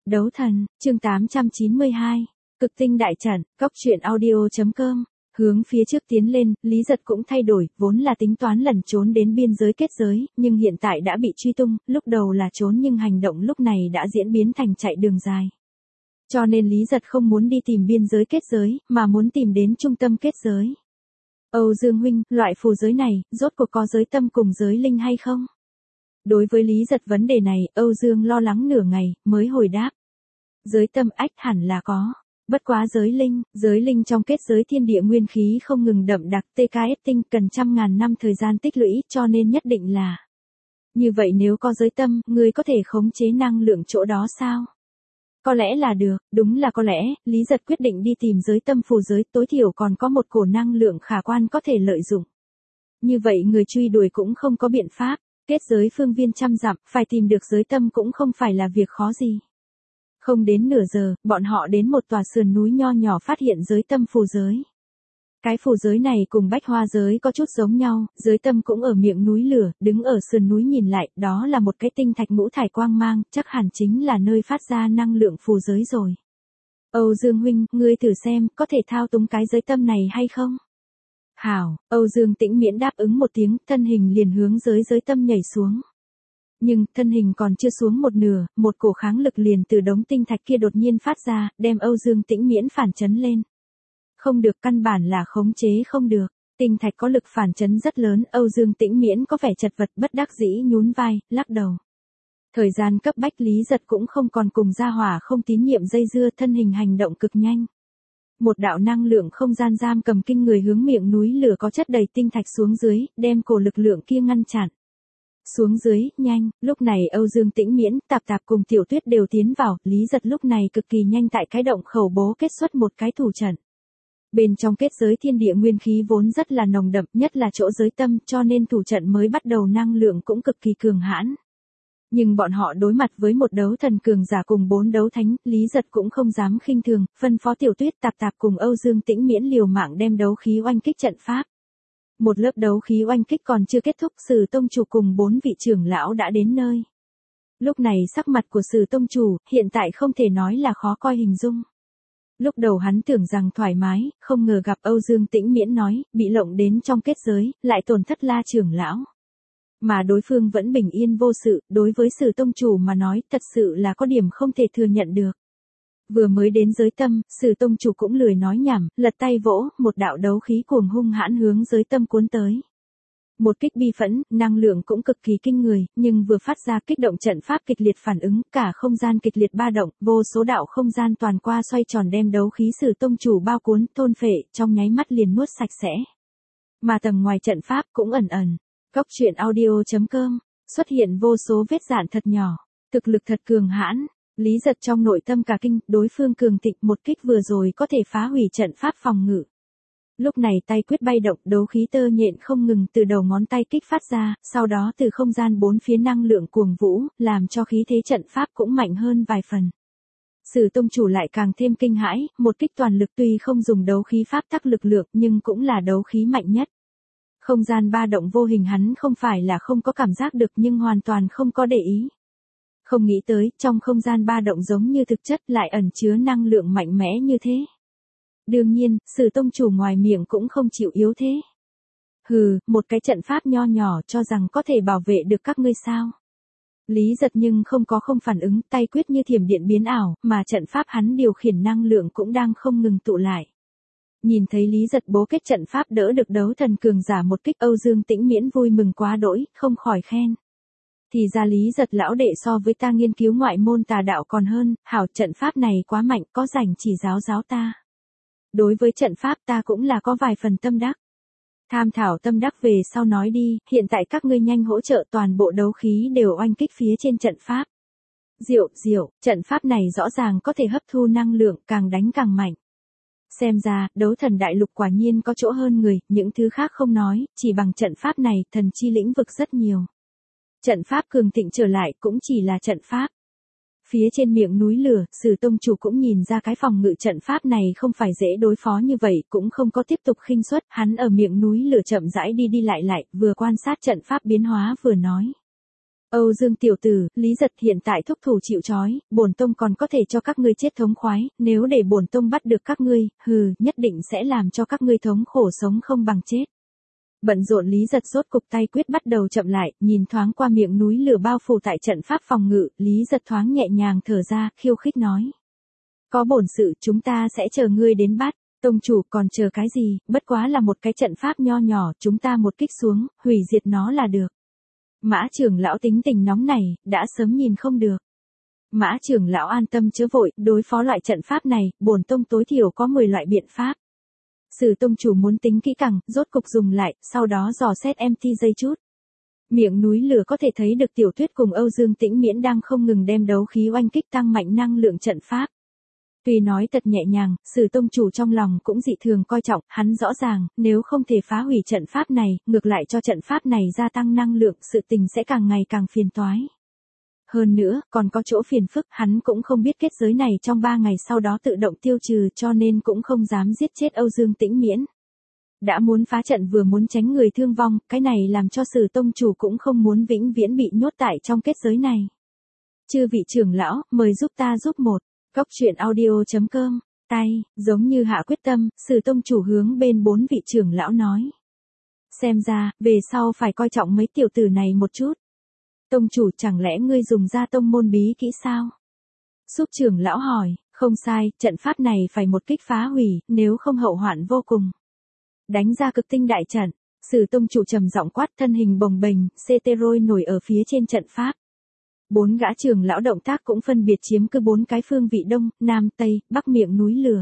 Đấu thần, chương 892. Cực tinh đại trận, cóc truyện audio.com. Hướng phía trước tiến lên, Lý Giật cũng thay đổi, vốn là tính toán lẩn trốn đến biên giới kết giới, nhưng hiện tại đã bị truy tung, lúc đầu là trốn nhưng hành động lúc này đã diễn biến thành chạy đường dài. Cho nên Lý Giật không muốn đi tìm biên giới kết giới, mà muốn tìm đến trung tâm kết giới. Âu Dương huynh, loại phù giới này, rốt cuộc có giới tâm cùng giới linh hay không? Đối với Lý Giật vấn đề này, Âu Dương lo lắng nửa ngày, mới hồi đáp. Giới tâm ách hẳn là có. Bất quá giới linh trong kết giới thiên địa nguyên khí không ngừng đậm đặc TKS tinh cần trăm ngàn năm thời gian tích lũy cho nên nhất định là. Như vậy nếu có giới tâm, người có thể khống chế năng lượng chỗ đó sao? Có lẽ là được, đúng là có lẽ, Lý Giật quyết định đi tìm giới tâm phù giới tối thiểu còn có một cổ năng lượng khả quan có thể lợi dụng. Như vậy người truy đuổi cũng không có biện pháp, kết giới phương viên trăm dặm, phải tìm được giới tâm cũng không phải là việc khó gì. Không đến nửa giờ, bọn họ đến một tòa sườn núi nho nhỏ phát hiện giới tâm phù giới. Cái phù giới này cùng bách hoa giới có chút giống nhau, giới tâm cũng ở miệng núi lửa, đứng ở sườn núi nhìn lại, đó là một cái tinh thạch ngũ thải quang mang, chắc hẳn chính là nơi phát ra năng lượng phù giới rồi. Âu Dương huynh, ngươi thử xem, có thể thao túng cái giới tâm này hay không? Hảo, Âu Dương Tĩnh Miễn đáp ứng một tiếng, thân hình liền hướng giới tâm nhảy xuống. Nhưng, thân hình còn chưa xuống một nửa, một cổ kháng lực liền từ đống tinh thạch kia đột nhiên phát ra, đem Âu Dương Tĩnh Miễn phản chấn lên. Không được, căn bản là khống chế không được, tinh thạch có lực phản chấn rất lớn, Âu Dương Tĩnh Miễn có vẻ chật vật bất đắc dĩ nhún vai, lắc đầu. Thời gian cấp bách Lý Giật cũng không còn cùng gia hỏa không tín nhiệm dây dưa, thân hình hành động cực nhanh. Một đạo năng lượng không gian giam cầm kinh người hướng miệng núi lửa có chất đầy tinh thạch xuống dưới, đem cổ lực lượng kia ngăn chặn. Xuống dưới, nhanh, lúc này Âu Dương Tĩnh Miễn, Tạp Tạp cùng Tiểu Tuyết đều tiến vào, Lý Giật lúc này cực kỳ nhanh tại cái động khẩu bố kết xuất một cái thủ trận. Bên trong kết giới thiên địa nguyên khí vốn rất là nồng đậm, nhất là chỗ giới tâm, cho nên thủ trận mới bắt đầu năng lượng cũng cực kỳ cường hãn. Nhưng bọn họ đối mặt với một đấu thần cường giả cùng 4 đấu thánh, Lý Giật cũng không dám khinh thường, phân phó Tiểu Tuyết, Tạp Tạp cùng Âu Dương Tĩnh Miễn liều mạng đem đấu khí oanh kích trận pháp. Một lớp đấu khí oanh kích còn chưa kết thúc, Sử tông chủ cùng 4 vị trưởng lão đã đến nơi. Lúc này sắc mặt của Sử tông chủ, hiện tại không thể nói là khó coi hình dung. Lúc đầu hắn tưởng rằng thoải mái, không ngờ gặp Âu Dương Tĩnh Miễn nói, bị lộng đến trong kết giới, lại tổn thất La trưởng lão. Mà đối phương vẫn bình yên vô sự, đối với Sử tông chủ mà nói, thật sự là có điểm không thể thừa nhận được. Vừa mới đến giới tâm, Sử tông chủ cũng lười nói nhảm, lật tay vỗ, một đạo đấu khí cuồng hung hãn hướng giới tâm cuốn tới. Một kích bi phẫn, năng lượng cũng cực kỳ kinh người, nhưng vừa phát ra kích động trận pháp kịch liệt phản ứng, cả không gian kịch liệt ba động, vô số đạo không gian toàn qua xoay tròn đem đấu khí Sử tông chủ bao cuốn, thôn phệ, trong nháy mắt liền nuốt sạch sẽ. Mà tầng ngoài trận pháp cũng ẩn ẩn. Cóc truyện audio.com, xuất hiện vô số vết dạn thật nhỏ, thực lực thật cường hãn. Lý Giật trong nội tâm cả kinh, đối phương cường thịnh một kích vừa rồi có thể phá hủy trận pháp phòng ngự. Lúc này tay quyết bay động, đấu khí tơ nhện không ngừng từ đầu ngón tay kích phát ra, sau đó từ không gian bốn phía năng lượng cuồng vũ, làm cho khí thế trận pháp cũng mạnh hơn vài phần. Sử tông chủ lại càng thêm kinh hãi, một kích toàn lực tuy không dùng đấu khí pháp tắc lực lượng nhưng cũng là đấu khí mạnh nhất. Không gian ba động vô hình hắn không phải là không có cảm giác được nhưng hoàn toàn không có để ý. Không nghĩ tới, trong không gian ba động giống như thực chất lại ẩn chứa năng lượng mạnh mẽ như thế. Đương nhiên, Sử tông chủ ngoài miệng cũng không chịu yếu thế. Hừ, một cái trận pháp nho nhỏ cho rằng có thể bảo vệ được các ngươi sao. Lý Giật nhưng không phản ứng, tay quyết như thiểm điện biến ảo, mà trận pháp hắn điều khiển năng lượng cũng đang không ngừng tụ lại. Nhìn thấy Lý Giật bố kết trận pháp đỡ được đấu thần cường giả một kích, Âu Dương Tĩnh Miễn vui mừng quá đỗi, không khỏi khen. Thì ra Lý Giật lão đệ so với ta nghiên cứu ngoại môn tà đạo còn hơn, hảo, trận pháp này quá mạnh, có rảnh chỉ giáo ta. Đối với trận pháp ta cũng là có vài phần tâm đắc. Tham thảo tâm đắc về sau nói đi, hiện tại các ngươi nhanh hỗ trợ, toàn bộ đấu khí đều oanh kích phía trên trận pháp. Diệu, trận pháp này rõ ràng có thể hấp thu năng lượng, càng đánh càng mạnh. Xem ra, đấu thần đại lục quả nhiên có chỗ hơn người, những thứ khác không nói, chỉ bằng trận pháp này, thần chi lĩnh vực rất nhiều. Trận pháp cường thịnh trở lại cũng chỉ là trận pháp. Phía trên miệng núi lửa, Sử tông chủ cũng nhìn ra cái phòng ngự trận pháp này không phải dễ đối phó như vậy, cũng không có tiếp tục khinh suất, hắn ở miệng núi lửa chậm rãi đi lại, vừa quan sát trận pháp biến hóa vừa nói. Âu Dương tiểu tử, Lý Giật hiện tại thúc thủ chịu trói, bổn tông còn có thể cho các ngươi chết thống khoái, nếu để bổn tông bắt được các ngươi, nhất định sẽ làm cho các ngươi thống khổ sống không bằng chết. Bận rộn Lý Giật rốt cục tay quyết bắt đầu chậm lại, nhìn thoáng qua miệng núi lửa bao phủ tại trận pháp phòng ngự, Lý Giật thoáng nhẹ nhàng thở ra, khiêu khích nói. Có bổn sự chúng ta sẽ chờ ngươi đến bắt, tông chủ còn chờ cái gì, bất quá là một cái trận pháp nho nhỏ, chúng ta một kích xuống, hủy diệt nó là được. Mã trưởng lão tính tình nóng này, đã sớm nhìn không được. Mã trưởng lão an tâm chớ vội, đối phó loại trận pháp này, bổn tông tối thiểu có 10 loại biện pháp. Sử tông chủ muốn tính kỹ càng, rốt cục dùng lại, sau đó dò xét MT giây chút. Miệng núi lửa có thể thấy được Tiểu Tuyết cùng Âu Dương Tĩnh Miễn đang không ngừng đem đấu khí oanh kích tăng mạnh năng lượng trận pháp. Tuy nói thật nhẹ nhàng, Sử tông chủ trong lòng cũng dị thường coi trọng, hắn rõ ràng, nếu không thể phá hủy trận pháp này, ngược lại cho trận pháp này gia tăng năng lượng, sự tình sẽ càng ngày càng phiền toái. Hơn nữa, còn có chỗ phiền phức, hắn cũng không biết kết giới này trong 3 ngày sau đó tự động tiêu trừ cho nên cũng không dám giết chết Âu Dương Tĩnh Miễn. Đã muốn phá trận vừa muốn tránh người thương vong, cái này làm cho Sử tông chủ cũng không muốn vĩnh viễn bị nhốt tại trong kết giới này. Chư vị trưởng lão, mời giúp ta giúp một. Cóc truyện audio.com, tay, giống như hạ quyết tâm, Sử tông chủ hướng bên 4 vị trưởng lão nói. Xem ra, về sau phải coi trọng mấy tiểu tử này một chút. Tông chủ chẳng lẽ ngươi dùng ra tông môn bí kỹ sao? Súp trưởng lão hỏi, không sai, trận pháp này phải một kích phá hủy, nếu không hậu hoạn vô cùng. Đánh ra cực tinh đại trận, Sử tông chủ trầm giọng quát thân hình bồng bềnh, Ceteroid nổi ở phía trên trận pháp. 4 gã trưởng lão động tác cũng phân biệt chiếm cứ 4 cái phương vị đông, nam, tây, bắc miệng núi lửa.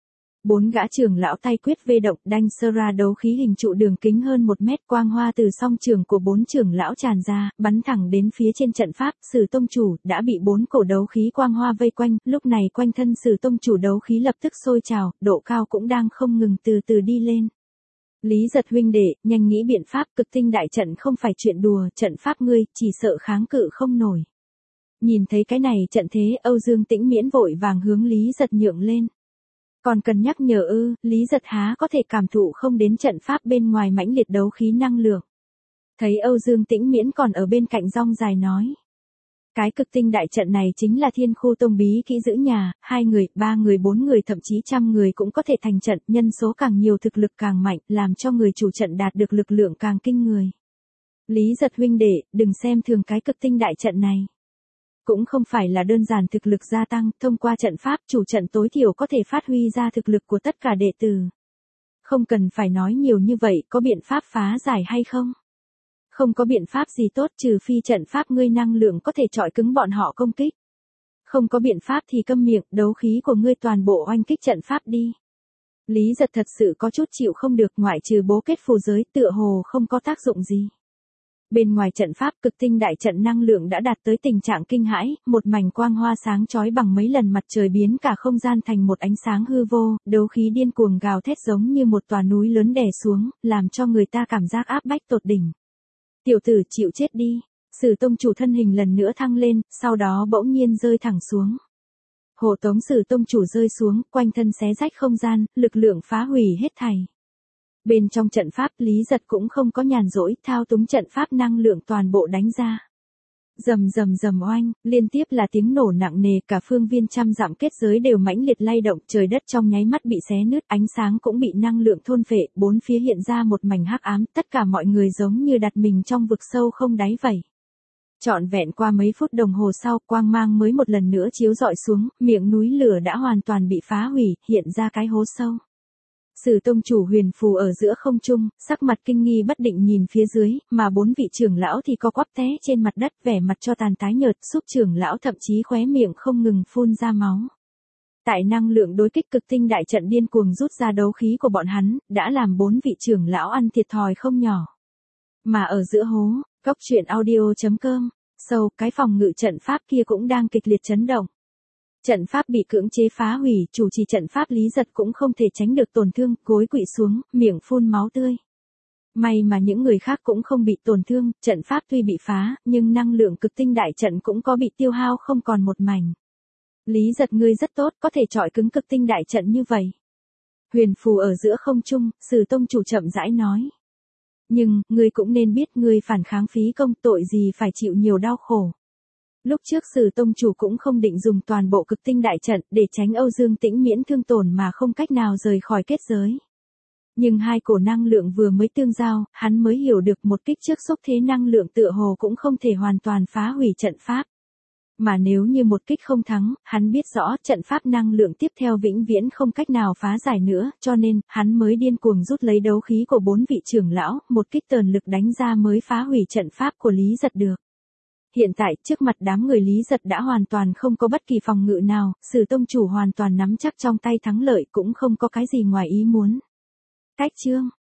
4 gã trưởng lão tay quyết vê động đanh sơ ra đấu khí hình trụ đường kính hơn 1 mét, quang hoa từ song trường của 4 trưởng lão tràn ra, bắn thẳng đến phía trên trận pháp. Sử tông chủ đã bị 4 cổ đấu khí quang hoa vây quanh, lúc này quanh thân Sử tông chủ đấu khí lập tức sôi trào, độ cao cũng đang không ngừng từ từ đi lên. Lý Giật huynh đệ, nhanh nghĩ biện pháp, cực tinh đại trận không phải chuyện đùa, trận pháp ngươi chỉ sợ kháng cự không nổi. Nhìn thấy cái này trận thế, Âu Dương Tĩnh Miễn vội vàng hướng Lý Giật nhượng lên. Còn cần nhắc nhở Lý Giật há có thể cảm thụ không đến trận pháp bên ngoài mãnh liệt đấu khí năng lượng. Thấy Âu Dương Tĩnh Miễn còn ở bên cạnh rong dài nói. Cái cực tinh đại trận này chính là Thiên Khu Tông bí kỹ giữ nhà, 2 người, 3 người, 4 người thậm chí trăm người cũng có thể thành trận, nhân số càng nhiều thực lực càng mạnh, làm cho người chủ trận đạt được lực lượng càng kinh người. Lý Giật huynh đệ, đừng xem thường cái cực tinh đại trận này. Cũng không phải là đơn giản thực lực gia tăng, thông qua trận pháp chủ trận tối thiểu có thể phát huy ra thực lực của tất cả đệ tử. Không cần phải nói nhiều như vậy, có biện pháp phá giải hay không? Không có biện pháp gì tốt trừ phi trận pháp ngươi năng lượng có thể trọi cứng bọn họ công kích. Không có biện pháp thì câm miệng, đấu khí của ngươi toàn bộ oanh kích trận pháp đi. Lý Giật thật sự có chút chịu không được, ngoại trừ bố kết phù giới tựa hồ không có tác dụng gì. Bên ngoài trận pháp cực tinh đại trận năng lượng đã đạt tới tình trạng kinh hãi, một mảnh quang hoa sáng chói bằng mấy lần mặt trời biến cả không gian thành một ánh sáng hư vô, đấu khí điên cuồng gào thét giống như một tòa núi lớn đè xuống, làm cho người ta cảm giác áp bách tột đỉnh. Tiểu tử chịu chết đi, Sử tông chủ thân hình lần nữa thăng lên, sau đó bỗng nhiên rơi thẳng xuống. Hộ tống Sử tông chủ rơi xuống, quanh thân xé rách không gian, lực lượng phá hủy hết thảy. Bên trong trận pháp Lý Giật cũng không có nhàn rỗi, thao túng trận pháp năng lượng toàn bộ đánh ra. Rầm rầm rầm oanh, liên tiếp là tiếng nổ nặng nề, cả phương viên trăm dặm kết giới đều mãnh liệt lay động, trời đất trong nháy mắt bị xé nứt, ánh sáng cũng bị năng lượng thôn phệ, bốn phía hiện ra một mảnh hắc ám, tất cả mọi người giống như đặt mình trong vực sâu không đáy vậy. Trọn vẹn qua mấy phút đồng hồ sau, quang mang mới một lần nữa chiếu rọi xuống, miệng núi lửa đã hoàn toàn bị phá hủy, hiện ra cái hố sâu. Sử tông chủ huyền phù ở giữa không trung, sắc mặt kinh nghi bất định nhìn phía dưới, mà 4 vị trưởng lão thì co quắp té trên mặt đất, vẻ mặt cho tàn tái nhợt, Súp trưởng lão thậm chí khóe miệng không ngừng phun ra máu. Tại năng lượng đối kích cực tinh đại trận điên cuồng rút ra đấu khí của bọn hắn, đã làm 4 vị trưởng lão ăn thiệt thòi không nhỏ. Mà ở giữa hố, Cóc truyện audio.com, sâu, cái phòng ngự trận pháp kia cũng đang kịch liệt chấn động. Trận pháp bị cưỡng chế phá hủy, chủ trì trận pháp Lý Giật cũng không thể tránh được tổn thương, gối quỵ xuống, miệng phun máu tươi. May mà những người khác cũng không bị tổn thương, trận pháp tuy bị phá, nhưng năng lượng cực tinh đại trận cũng có bị tiêu hao không còn một mảnh. Lý Giật ngươi rất tốt, có thể trọi cứng cực tinh đại trận như vậy. Huyền phù ở giữa không trung, Sử tông chủ chậm rãi nói. Nhưng, ngươi cũng nên biết ngươi phản kháng phí công tội gì phải chịu nhiều đau khổ. Lúc trước Sử tông chủ cũng không định dùng toàn bộ cực tinh đại trận để tránh Âu Dương Tĩnh miễn thương tổn mà không cách nào rời khỏi kết giới. Nhưng hai cổ năng lượng vừa mới tương giao, hắn mới hiểu được một kích trước xúc thế năng lượng tựa hồ cũng không thể hoàn toàn phá hủy trận pháp. Mà nếu như một kích không thắng, hắn biết rõ trận pháp năng lượng tiếp theo vĩnh viễn không cách nào phá giải nữa, cho nên, hắn mới điên cuồng rút lấy đấu khí của 4 vị trưởng lão, một kích tờn lực đánh ra mới phá hủy trận pháp của Lý Giật được. Hiện tại, trước mặt đám người Lý Giật đã hoàn toàn không có bất kỳ phòng ngự nào, Sử tông chủ hoàn toàn nắm chắc trong tay thắng lợi cũng không có cái gì ngoài ý muốn. Cách chương